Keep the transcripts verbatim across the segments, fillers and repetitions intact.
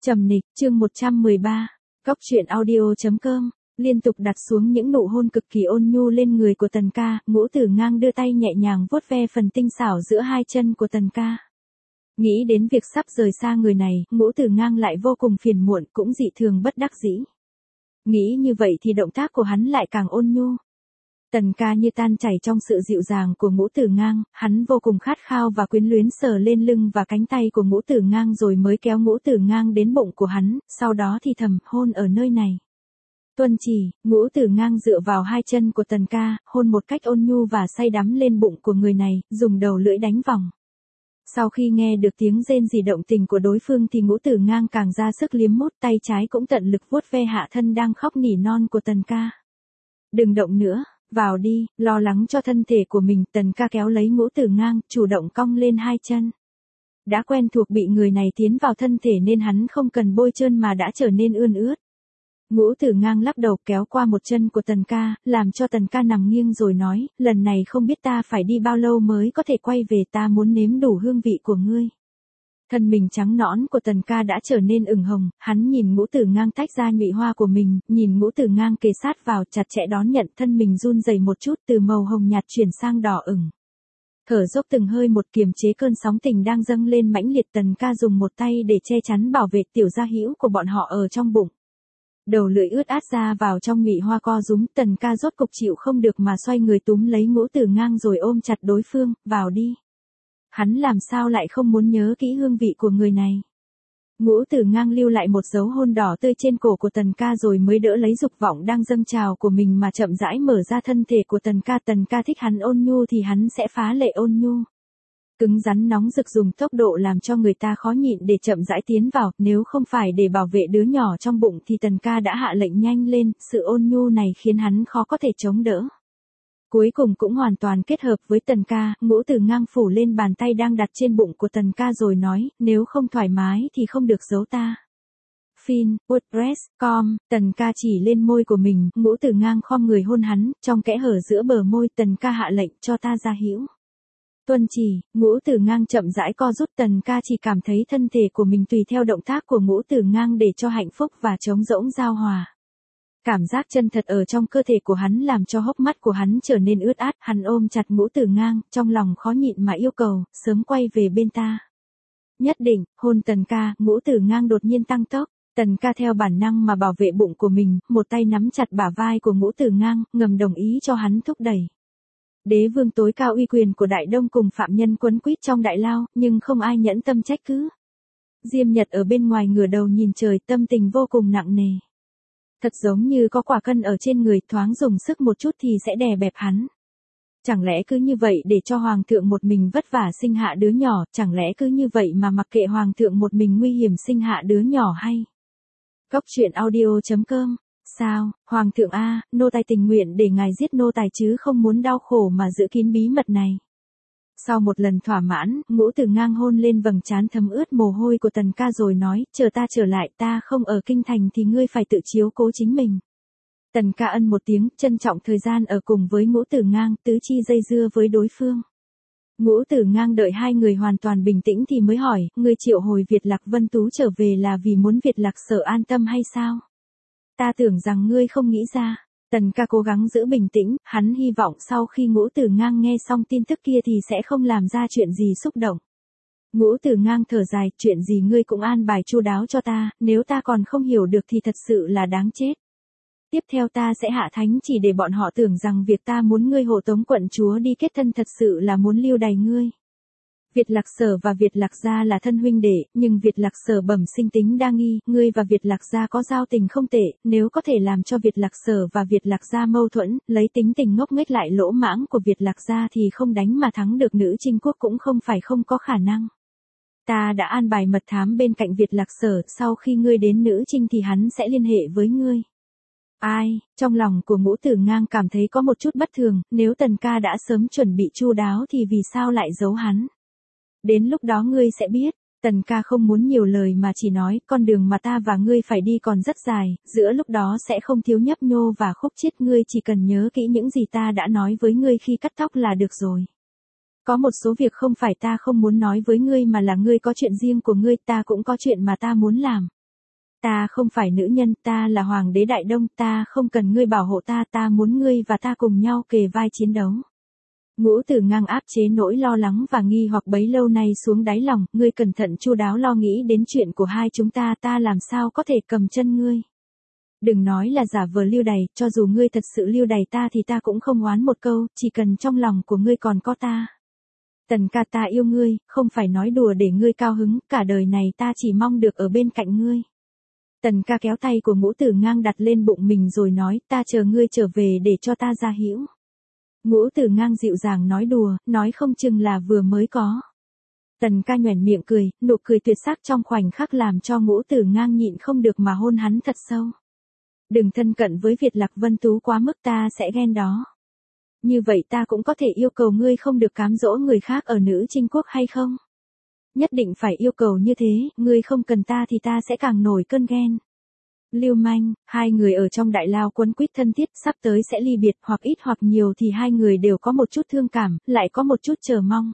Trầm nịch, chương một trăm mười ba, Cóc truyện audio.com, liên tục đặt xuống những nụ hôn cực kỳ ôn nhu lên người của Tần Ca, Ngũ Tử Ngang đưa tay nhẹ nhàng vuốt ve phần tinh xảo giữa hai chân của Tần Ca. Nghĩ đến việc sắp rời xa người này, Ngũ Tử Ngang lại vô cùng phiền muộn, cũng dị thường bất đắc dĩ. Nghĩ như vậy thì động tác của hắn lại càng ôn nhu. Tần Ca như tan chảy trong sự dịu dàng của Ngũ Tử Ngang, hắn vô cùng khát khao và quyến luyến sờ lên lưng và cánh tay của Ngũ Tử Ngang rồi mới kéo Ngũ Tử Ngang đến bụng của hắn, sau đó thì thầm hôn ở nơi này. Tuân chỉ, Ngũ Tử Ngang dựa vào hai chân của Tần Ca, hôn một cách ôn nhu và say đắm lên bụng của người này, dùng đầu lưỡi đánh vòng. Sau khi nghe được tiếng rên rỉ động tình của đối phương thì Ngũ Tử Ngang càng ra sức liếm mút, tay trái cũng tận lực vuốt ve hạ thân đang khóc nỉ non của Tần Ca. Đừng động nữa. Vào đi, lo lắng cho thân thể của mình, Tần Ca kéo lấy Ngũ Tử Ngang, chủ động cong lên hai chân. Đã quen thuộc bị người này tiến vào thân thể nên hắn không cần bôi trơn mà đã trở nên ươn ướt. Ngũ Tử Ngang lắc đầu kéo qua một chân của Tần Ca, làm cho Tần Ca nằm nghiêng rồi nói, lần này không biết ta phải đi bao lâu mới có thể quay về, ta muốn nếm đủ hương vị của ngươi. Thân mình trắng nõn của Tần Ca đã trở nên ửng hồng, hắn nhìn Ngũ Tử Ngang tách ra nhụy hoa của mình, nhìn Ngũ Tử Ngang kề sát vào chặt chẽ đón nhận, thân mình run rẩy một chút từ màu hồng nhạt chuyển sang đỏ ửng. Thở dốc từng hơi một kiềm chế cơn sóng tình đang dâng lên mãnh liệt, Tần Ca dùng một tay để che chắn bảo vệ tiểu gia hữu của bọn họ ở trong bụng. Đầu lưỡi ướt át ra vào trong nhụy hoa co rúm, Tần Ca rốt cục chịu không được mà xoay người túm lấy Ngũ Tử Ngang rồi ôm chặt đối phương, vào đi. Hắn làm sao lại không muốn nhớ kỹ hương vị của người này. Ngũ Tử Ngang lưu lại một dấu hôn đỏ tươi trên cổ của Tần Ca rồi mới đỡ lấy dục vọng đang dâng trào của mình mà chậm rãi mở ra thân thể của Tần Ca. Tần Ca thích hắn ôn nhu thì hắn sẽ phá lệ ôn nhu. Cứng rắn nóng rực dùng tốc độ làm cho người ta khó nhịn để chậm rãi tiến vào, nếu không phải để bảo vệ đứa nhỏ trong bụng thì Tần Ca đã hạ lệnh nhanh lên, sự ôn nhu này khiến hắn khó có thể chống đỡ. Cuối cùng cũng hoàn toàn kết hợp với Tần Ca, Ngũ Tử Ngang phủ lên bàn tay đang đặt trên bụng của Tần Ca rồi nói, nếu không thoải mái thì không được giấu ta. Fin, WordPress, com, Tần Ca chỉ lên môi của mình, Ngũ Tử Ngang khom người hôn hắn, trong kẽ hở giữa bờ môi, Tần Ca hạ lệnh cho ta ra hữu. Tuân chỉ, Ngũ Tử Ngang chậm rãi co rút, Tần Ca chỉ cảm thấy thân thể của mình tùy theo động tác của Ngũ Tử Ngang để cho hạnh phúc và trống rỗng giao hòa. Cảm giác chân thật ở trong cơ thể của hắn làm cho hốc mắt của hắn trở nên ướt át, hắn ôm chặt Ngũ Tử Ngang, trong lòng khó nhịn mà yêu cầu, sớm quay về bên ta. Nhất định, hôn Tần Ca, Ngũ Tử Ngang đột nhiên tăng tốc, Tần Ca theo bản năng mà bảo vệ bụng của mình, một tay nắm chặt bả vai của Ngũ Tử Ngang, ngầm đồng ý cho hắn thúc đẩy. Đế vương tối cao uy quyền của Đại Đông cùng phạm nhân quấn quýt trong đại lao, nhưng không ai nhẫn tâm trách cứ. Diêm Nhật ở bên ngoài ngửa đầu nhìn trời, tâm tình vô cùng nặng nề. Thật giống như có quả cân ở trên người, thoáng dùng sức một chút thì sẽ đè bẹp hắn. Chẳng lẽ cứ như vậy để cho hoàng thượng một mình vất vả sinh hạ đứa nhỏ, chẳng lẽ cứ như vậy mà mặc kệ hoàng thượng một mình nguy hiểm sinh hạ đứa nhỏ hay? Cóc truyện audio.com. Sao, hoàng thượng a, nô tài tình nguyện để ngài giết nô tài chứ không muốn đau khổ mà giữ kín bí mật này. Sau một lần thỏa mãn, Ngũ Tử Ngang hôn lên vầng trán thấm ướt mồ hôi của Tần Ca rồi nói, chờ ta trở lại, ta không ở kinh thành thì ngươi phải tự chiếu cố chính mình. Tần Ca ân một tiếng, trân trọng thời gian ở cùng với Ngũ Tử Ngang, tứ chi dây dưa với đối phương. Ngũ Tử Ngang đợi hai người hoàn toàn bình tĩnh thì mới hỏi, ngươi triệu hồi Việt Lạc Vân Tú trở về là vì muốn Việt Lạc Sở an tâm hay sao? Ta tưởng rằng ngươi không nghĩ ra. Tần Ca cố gắng giữ bình tĩnh, hắn hy vọng sau khi Ngũ Tử Ngang nghe xong tin tức kia thì sẽ không làm ra chuyện gì xúc động. Ngũ Tử Ngang thở dài, chuyện gì ngươi cũng an bài chu đáo cho ta, nếu ta còn không hiểu được thì thật sự là đáng chết. Tiếp theo ta sẽ hạ thánh chỉ để bọn họ tưởng rằng việc ta muốn ngươi hộ tống quận chúa đi kết thân thật sự là muốn lưu đày ngươi. Việt Lạc Sở và Việt Lạc Gia là thân huynh đệ, nhưng Việt Lạc Sở bẩm sinh tính đa nghi, ngươi và Việt Lạc Gia có giao tình không tệ, nếu có thể làm cho Việt Lạc Sở và Việt Lạc Gia mâu thuẫn, lấy tính tình ngốc nghếch lại lỗ mãng của Việt Lạc Gia thì không đánh mà thắng được Nữ Trinh Quốc cũng không phải không có khả năng. Ta đã an bài mật thám bên cạnh Việt Lạc Sở, sau khi ngươi đến Nữ Trinh thì hắn sẽ liên hệ với ngươi. Ai, trong lòng của Ngũ Tử Ngang cảm thấy có một chút bất thường, nếu Tần Ca đã sớm chuẩn bị chu đáo thì vì sao lại giấu hắn? Đến lúc đó ngươi sẽ biết. Tần Ca không muốn nhiều lời mà chỉ nói, con đường mà ta và ngươi phải đi còn rất dài, giữa lúc đó sẽ không thiếu nhấp nhô và khúc chiết, ngươi chỉ cần nhớ kỹ những gì ta đã nói với ngươi khi cắt tóc là được rồi. Có một số việc không phải ta không muốn nói với ngươi mà là ngươi có chuyện riêng của ngươi, ta cũng có chuyện mà ta muốn làm. Ta không phải nữ nhân, ta là hoàng đế Đại Đông, ta không cần ngươi bảo hộ ta, ta muốn ngươi và ta cùng nhau kề vai chiến đấu. Ngũ Tử Ngang áp chế nỗi lo lắng và nghi hoặc bấy lâu nay xuống đáy lòng, ngươi cẩn thận chu đáo lo nghĩ đến chuyện của hai chúng ta, ta làm sao có thể cầm chân ngươi. Đừng nói là giả vờ lưu đày, cho dù ngươi thật sự lưu đày ta thì ta cũng không oán một câu, chỉ cần trong lòng của ngươi còn có ta. Tần ca, ta yêu ngươi, không phải nói đùa để ngươi cao hứng, cả đời này ta chỉ mong được ở bên cạnh ngươi. Tần ca kéo tay của Ngũ Tử Ngang đặt lên bụng mình rồi nói, ta chờ ngươi trở về để cho ta ra hữu. Ngũ Tử Ngang dịu dàng nói đùa, nói không chừng là vừa mới có. Tần ca nhoẻn miệng cười, nụ cười tuyệt sắc trong khoảnh khắc làm cho Ngũ Tử Ngang nhịn không được mà hôn hắn thật sâu. Đừng thân cận với Việt Lạc Vân Tú quá mức, ta sẽ ghen đó. Như vậy ta cũng có thể yêu cầu ngươi không được cám dỗ người khác ở Nữ Trinh Quốc hay không? Nhất định phải yêu cầu như thế, ngươi không cần ta thì ta sẽ càng nổi cơn ghen. Lưu manh, hai người ở trong đại lao quấn quýt thân thiết, sắp tới sẽ ly biệt, hoặc ít hoặc nhiều thì hai người đều có một chút thương cảm, lại có một chút chờ mong.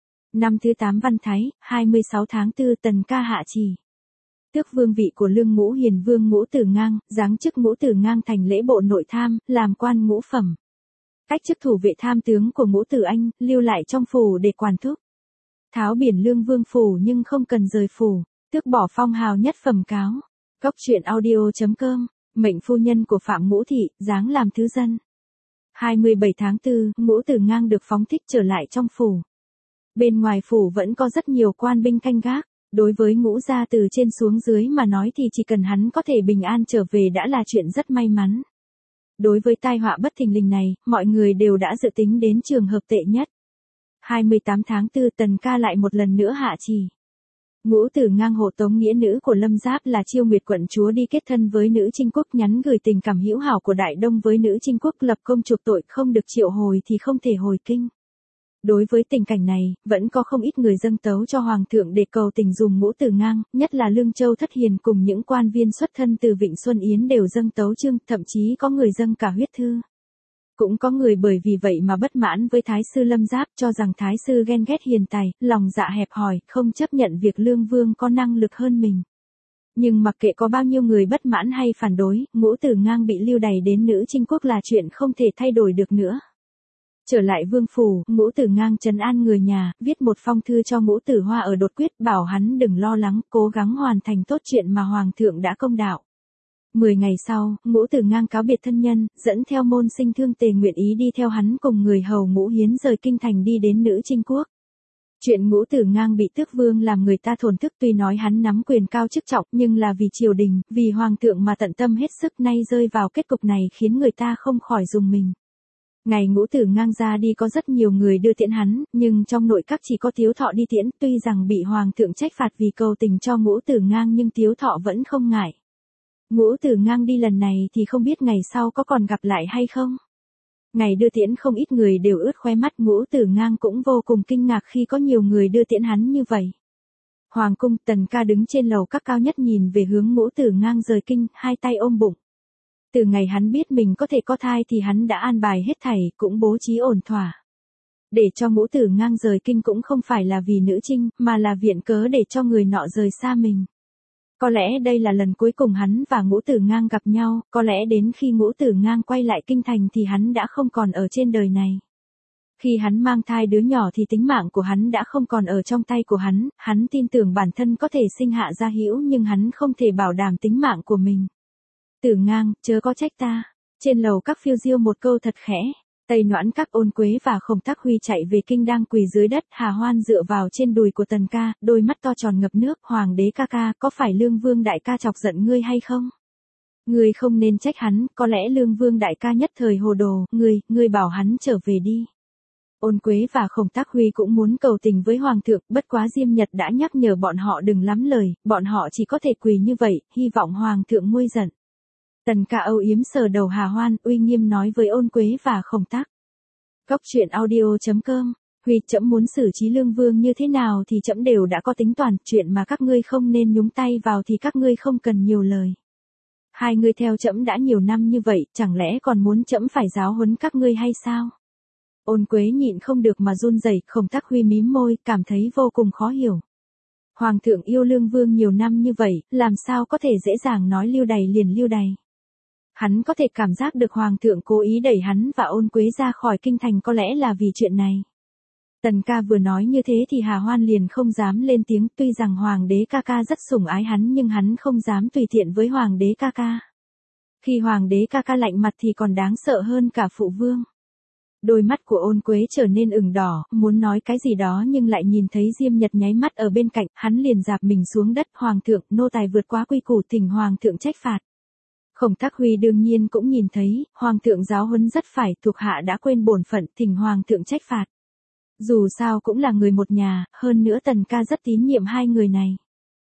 Năm thứ tám Văn Thái, hai mươi sáu tháng tư, Tần ca hạ trì. Tước vương vị của Lương Ngũ Hiền Vương Ngũ Tử Ngang, giáng chức Ngũ Tử Ngang thành lễ bộ nội tham, làm quan ngũ phẩm. Cách chức thủ vệ tham tướng của Ngũ Tử Anh, lưu lại trong phủ để quản thúc. Tháo biển Lương Vương phủ nhưng không cần rời phủ, tước bỏ phong hào nhất phẩm cáo. Góc truyện audio chấm com, mệnh phu nhân của Phạm Ngũ Thị, giáng làm thứ dân. hai mươi bảy tháng tư, Ngũ Tử Ngang được phóng thích trở lại trong phủ. Bên ngoài phủ vẫn có rất nhiều quan binh canh gác. Đối với Ngũ gia từ trên xuống dưới mà nói thì chỉ cần hắn có thể bình an trở về đã là chuyện rất may mắn. Đối với tai họa bất thình lình này, mọi người đều đã dự tính đến trường hợp tệ nhất. hai mươi tám tháng tư, Tần ca lại một lần nữa hạ trì. Ngũ Tử Ngang hộ tống nghĩa nữ của Lâm Giáp là Chiêu Nguyệt quận chúa đi kết thân với Nữ Trinh Quốc, nhắn gửi tình cảm hữu hảo của Đại Đông với Nữ Trinh Quốc, lập công chuộc tội, không được triệu hồi thì không thể hồi kinh. Đối với tình cảnh này, vẫn có không ít người dâng tấu cho Hoàng thượng để cầu tình dùng Ngũ Tử Ngang, nhất là Lương Châu Thất Hiền cùng những quan viên xuất thân từ Vịnh Xuân Yến đều dâng tấu chương, thậm chí có người dâng cả huyết thư. Cũng có người bởi vì vậy mà bất mãn với Thái sư Lâm Giáp, cho rằng Thái sư ghen ghét hiền tài, lòng dạ hẹp hòi, không chấp nhận việc Lương Vương có năng lực hơn mình. Nhưng mặc kệ có bao nhiêu người bất mãn hay phản đối, Ngũ Tử Ngang bị lưu đày đến Nữ Trinh Quốc là chuyện không thể thay đổi được nữa. Trở lại vương phủ, Ngũ Tử Ngang trấn an người nhà, viết một phong thư cho Ngũ Tử Hoa ở Đột Quyết, bảo hắn đừng lo lắng, cố gắng hoàn thành tốt chuyện mà Hoàng thượng đã công đạo. Mười ngày sau, Ngũ Tử Ngang cáo biệt thân nhân, dẫn theo môn sinh Thương Tề nguyện ý đi theo hắn cùng người hầu Ngũ Hiến rời kinh thành đi đến Nữ Trinh Quốc. Chuyện Ngũ Tử Ngang bị tước vương làm người ta thổn thức, tuy nói hắn nắm quyền cao chức trọng, nhưng là vì triều đình, vì Hoàng thượng mà tận tâm hết sức, nay rơi vào kết cục này khiến người ta không khỏi rùng mình. Ngày Ngũ Tử Ngang ra đi có rất nhiều người đưa tiễn hắn, nhưng trong nội các chỉ có Tiếu Thọ đi tiễn, tuy rằng bị Hoàng thượng trách phạt vì cầu tình cho Ngũ Tử Ngang nhưng Tiếu Thọ vẫn không ngại. Ngũ Tử Ngang đi lần này thì không biết ngày sau có còn gặp lại hay không. Ngày đưa tiễn không ít người đều ướt khóe mắt, Ngũ Tử Ngang cũng vô cùng kinh ngạc khi có nhiều người đưa tiễn hắn như vậy. Hoàng cung, Tần ca đứng trên lầu các cao nhất nhìn về hướng Ngũ Tử Ngang rời kinh, hai tay ôm bụng. Từ ngày hắn biết mình có thể có thai thì hắn đã an bài hết thảy, cũng bố trí ổn thỏa. Để cho Ngũ Tử Ngang rời kinh cũng không phải là vì Nữ Trinh, mà là viện cớ để cho người nọ rời xa mình. Có lẽ đây là lần cuối cùng hắn và Ngũ Tử Ngang gặp nhau, có lẽ đến khi Ngũ Tử Ngang quay lại kinh thành thì hắn đã không còn ở trên đời này. Khi hắn mang thai đứa nhỏ thì tính mạng của hắn đã không còn ở trong tay của hắn, hắn tin tưởng bản thân có thể sinh hạ ra hữu nhưng hắn không thể bảo đảm tính mạng của mình. Tử Ngang, chớ có trách ta. Trên lầu các phiêu diêu một câu thật khẽ. Tây Noãn Các, Ôn Quế và Khổng Tác Huy chạy về kinh đang quỳ dưới đất, Hà Hoan dựa vào trên đùi của Tần ca, đôi mắt to tròn ngập nước, Hoàng đế ca ca, có phải Lương Vương đại ca chọc giận ngươi hay không? Ngươi không nên trách hắn, có lẽ Lương Vương đại ca nhất thời hồ đồ, ngươi, ngươi bảo hắn trở về đi. Ôn Quế và Khổng Tác Huy cũng muốn cầu tình với Hoàng thượng, bất quá Diêm Nhật đã nhắc nhở bọn họ đừng lắm lời, bọn họ chỉ có thể quỳ như vậy, hy vọng Hoàng thượng nguôi giận. Tần ca âu yếm sờ đầu Hà Hoan, uy nghiêm nói với Ôn Quế và Khổng Tác. Góc truyện audio chấm com, Huy, trẫm muốn xử trí Lương Vương như thế nào thì trẫm đều đã có tính toán, chuyện mà các ngươi không nên nhúng tay vào thì các ngươi không cần nhiều lời. Hai ngươi theo trẫm đã nhiều năm như vậy, chẳng lẽ còn muốn trẫm phải giáo huấn các ngươi hay sao? Ôn Quế nhịn không được mà run rẩy, Khổng Tác Huy mím môi, cảm thấy vô cùng khó hiểu. Hoàng thượng yêu Lương Vương nhiều năm như vậy, làm sao có thể dễ dàng nói lưu đày liền lưu đày. Hắn có thể cảm giác được Hoàng thượng cố ý đẩy hắn và Ôn Quế ra khỏi kinh thành có lẽ là vì chuyện này. Tần ca vừa nói như thế thì Hà Hoan liền không dám lên tiếng, tuy rằng Hoàng đế ca ca rất sủng ái hắn nhưng hắn không dám tùy tiện với Hoàng đế ca ca. Khi Hoàng đế ca ca lạnh mặt thì còn đáng sợ hơn cả phụ vương. Đôi mắt của Ôn Quế trở nên ửng đỏ, muốn nói cái gì đó nhưng lại nhìn thấy Diêm Nhật nháy mắt ở bên cạnh, hắn liền dạp mình xuống đất. Hoàng thượng, nô tài vượt quá quy củ, thỉnh Hoàng thượng trách phạt. Khổng Thác Huy đương nhiên cũng nhìn thấy, Hoàng thượng giáo huấn rất phải, thuộc hạ đã quên bổn phận, thỉnh Hoàng thượng trách phạt. Dù sao cũng là người một nhà, hơn nữa Tần ca rất tín nhiệm hai người này.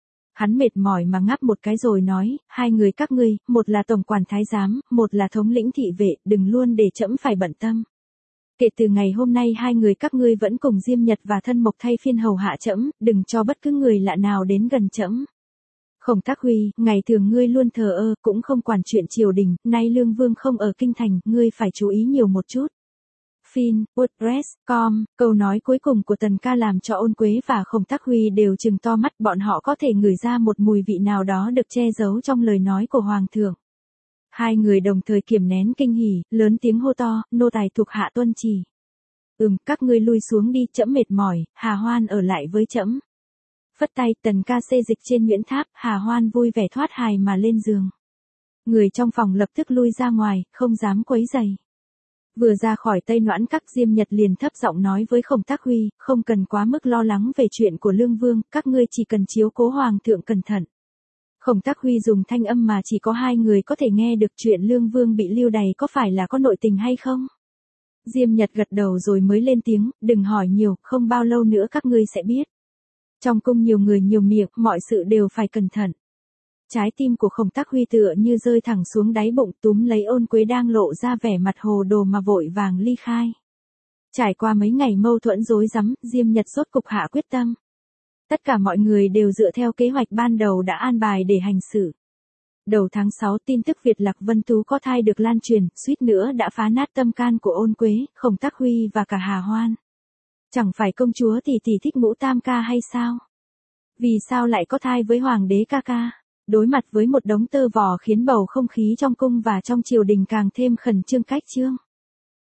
Hắn mệt mỏi mà ngáp một cái rồi nói, hai người các ngươi, một là tổng quản thái giám, một là thống lĩnh thị vệ, đừng luôn để trẫm phải bận tâm. Kể từ ngày hôm nay hai người các ngươi vẫn cùng Diêm Nhật và Thân Mộc thay phiên hầu hạ trẫm, đừng cho bất cứ người lạ nào đến gần trẫm. Khổng Thác Huy, ngày thường ngươi luôn thờ ơ, cũng không quản chuyện triều đình, nay Lương Vương không ở kinh thành, ngươi phải chú ý nhiều một chút. Fin, WordPress, com, câu nói cuối cùng của Tần ca làm cho Ôn Quế và Khổng Thác Huy đều trừng to mắt, bọn họ có thể ngửi ra một mùi vị nào đó được che giấu trong lời nói của Hoàng thượng. Hai người đồng thời kiềm nén kinh hỉ, lớn tiếng hô to, nô tài thuộc hạ tuân chỉ. Ừm, các ngươi lui xuống đi, trẫm mệt mỏi, Hà Hoan ở lại với trẫm. Phất tay, Tần ca xê dịch trên Nguyễn Tháp, Hà Hoan vui vẻ thoát hài mà lên giường. Người trong phòng lập tức lui ra ngoài, không dám quấy rầy. Vừa ra khỏi Tây Noãn Các, Diêm Nhật liền thấp giọng nói với Khổng Thác Huy, không cần quá mức lo lắng về chuyện của Lương Vương, các ngươi chỉ cần chiếu cố Hoàng thượng cẩn thận. Khổng Thác Huy dùng thanh âm mà chỉ có hai người có thể nghe được, chuyện Lương Vương bị lưu đày có phải là có nội tình hay không? Diêm Nhật gật đầu rồi mới lên tiếng, đừng hỏi nhiều, không bao lâu nữa các ngươi sẽ biết. Trong cung nhiều người nhiều miệng, mọi sự đều phải cẩn thận. Trái tim của Khổng Thác Huy tựa như rơi thẳng xuống đáy bụng, túm lấy Ôn Quế đang lộ ra vẻ mặt hồ đồ mà vội vàng ly khai. Trải qua mấy ngày mâu thuẫn rối rắm, Diêm Nhật rốt cục hạ quyết tâm. Tất cả mọi người đều dựa theo kế hoạch ban đầu đã an bài để hành xử. Đầu tháng sáu, tin tức Việt Lạc Vân Tú có thai được lan truyền, suýt nữa đã phá nát tâm can của Ôn Quế, Khổng Thác Huy và cả Hà Hoan. Chẳng phải công chúa tỷ tỷ thích Ngũ Tam ca hay sao? Vì sao lại có thai với Hoàng đế ca ca? Đối mặt với một đống tơ vò khiến bầu không khí trong cung và trong triều đình càng thêm khẩn trương cách trương.